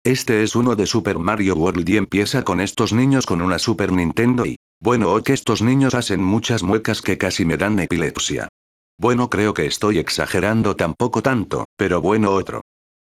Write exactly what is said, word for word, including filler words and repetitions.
Este es uno de Super Mario World y empieza con estos niños con una Super Nintendo y... Bueno, o que estos niños hacen muchas muecas que casi me dan epilepsia. Bueno, creo que estoy exagerando tampoco tanto, pero bueno, otro.